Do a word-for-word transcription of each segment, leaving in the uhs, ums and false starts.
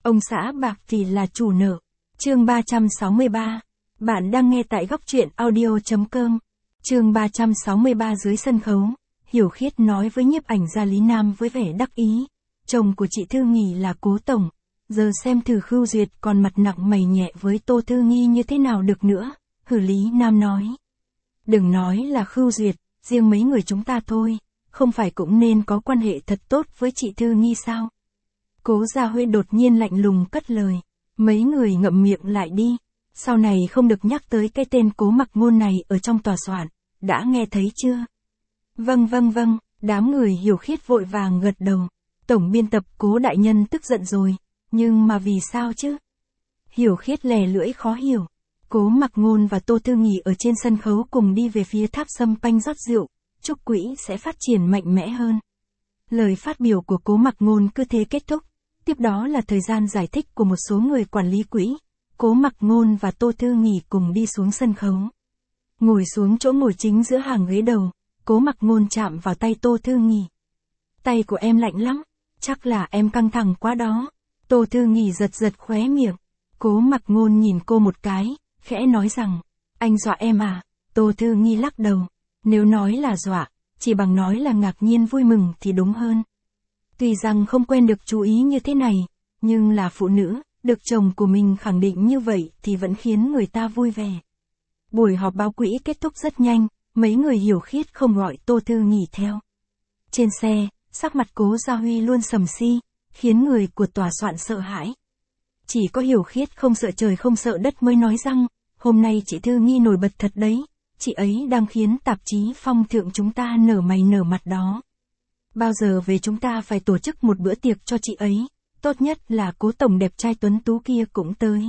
Ông xã bạc thì là chủ nợ. Chương ba trăm sáu mươi ba. Bạn đang nghe tại góc truyện audio chấm com. Chương ba trăm sáu mươi ba. Dưới sân khấu, Hiểu Khiết nói với nhiếp ảnh gia Lý Nam với vẻ đắc ý. Chồng của chị Thư Nghi là Cố Tổng. Giờ xem thử Khưu Duyệt còn mặt nặng mày nhẹ với Tô Thư Nghi như thế nào được nữa. Hử Lý Nam nói. Đừng nói là Khưu Duyệt, riêng mấy người chúng ta thôi, không phải cũng nên có quan hệ thật tốt với chị Thư Nghi sao? Cố Gia Huy đột nhiên lạnh lùng cất lời. Mấy người ngậm miệng lại đi. Sau này không được nhắc tới cái tên Cố Mặc Ngôn này ở trong tòa soạn. Đã nghe thấy chưa? Vâng vâng vâng, đám người Hiểu Khiết vội vàng gật đầu. Tổng biên tập Cố đại nhân tức giận rồi. Nhưng mà vì sao chứ? Hiểu Khiết lè lưỡi khó hiểu. Cố Mặc Ngôn và Tô Thư Nghi ở trên sân khấu cùng đi về phía tháp sâm panh rót rượu. Chúc quỹ sẽ phát triển mạnh mẽ hơn. Lời phát biểu của Cố Mặc Ngôn cứ thế kết thúc. Tiếp đó là thời gian giải thích của một số người quản lý quỹ. Cố Mặc Ngôn và Tô Thư Nghi cùng đi xuống sân khấu. Ngồi xuống chỗ ngồi chính giữa hàng ghế đầu, Cố Mặc Ngôn chạm vào tay Tô Thư Nghi. Tay của em lạnh lắm, chắc là em căng thẳng quá đó. Tô Thư Nghi giật giật khóe miệng. Cố Mặc Ngôn nhìn cô một cái, khẽ nói rằng, anh dọa em à? Tô Thư Nghi lắc đầu. Nếu nói là dọa, chỉ bằng nói là ngạc nhiên vui mừng thì đúng hơn. Tuy rằng không quen được chú ý như thế này, nhưng là phụ nữ, được chồng của mình khẳng định như vậy thì vẫn khiến người ta vui vẻ. Buổi họp báo quỹ kết thúc rất nhanh, mấy người Hiểu Khiết không gọi Tô Thư Nghi theo. Trên xe, sắc mặt Cố Gia Huy luôn sầm si, khiến người của tòa soạn sợ hãi. Chỉ có Hiểu Khiết không sợ trời không sợ đất mới nói rằng, hôm nay chị Thư Nghi nổi bật thật đấy, chị ấy đang khiến tạp chí Phong Thượng chúng ta nở mày nở mặt đó. Bao giờ về chúng ta phải tổ chức một bữa tiệc cho chị ấy, tốt nhất là Cố Tổng đẹp trai tuấn tú kia cũng tới.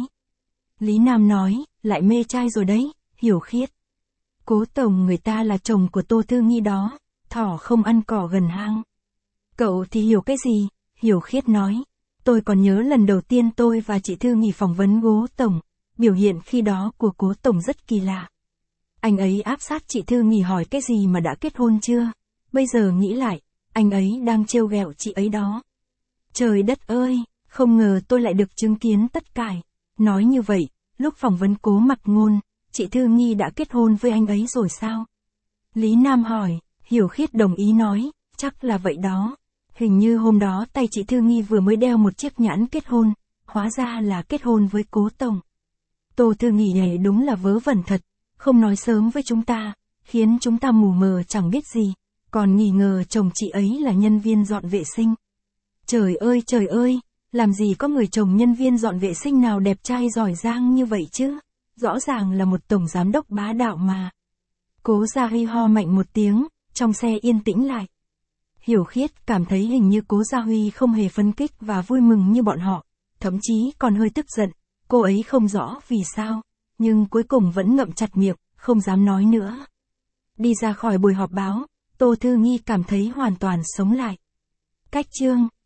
Lý Nam nói, lại mê trai rồi đấy, Hiểu Khiết. Cố Tổng người ta là chồng của Tô Thư Nghi đó, thỏ không ăn cỏ gần hang. Cậu thì hiểu cái gì, Hiểu Khiết nói. Tôi còn nhớ lần đầu tiên tôi và chị Thư Nghi phỏng vấn Cố Tổng, biểu hiện khi đó của Cố Tổng rất kỳ lạ. Anh ấy áp sát chị Thư Nghi hỏi cái gì mà đã kết hôn chưa? Bây giờ nghĩ lại, anh ấy đang trêu ghẹo chị ấy đó. Trời đất ơi, không ngờ tôi lại được chứng kiến tất cả. Nói như vậy, lúc phỏng vấn Cố Mặc Ngôn, chị Thư Nghi đã kết hôn với anh ấy rồi sao? Lý Nam hỏi, Hiểu Khiết đồng ý nói, chắc là vậy đó. Hình như hôm đó tay chị Thư Nghi vừa mới đeo một chiếc nhẫn kết hôn, hóa ra là kết hôn với Cố Tổng. Tô Thư Nghi này đúng là vớ vẩn thật, không nói sớm với chúng ta, khiến chúng ta mù mờ chẳng biết gì, còn nghi ngờ chồng chị ấy là nhân viên dọn vệ sinh. Trời ơi trời ơi, làm gì có người chồng nhân viên dọn vệ sinh nào đẹp trai giỏi giang như vậy chứ, rõ ràng là một tổng giám đốc bá đạo mà. Cố Gia Huy ho mạnh một tiếng, trong xe yên tĩnh lại. Hiểu Khiết cảm thấy hình như Cố Gia Huy không hề phấn khích và vui mừng như bọn họ, thậm chí còn hơi tức giận, cô ấy không rõ vì sao, nhưng cuối cùng vẫn ngậm chặt miệng, không dám nói nữa. Đi ra khỏi buổi họp báo, Tô Thư Nghi cảm thấy hoàn toàn sống lại. Cách chương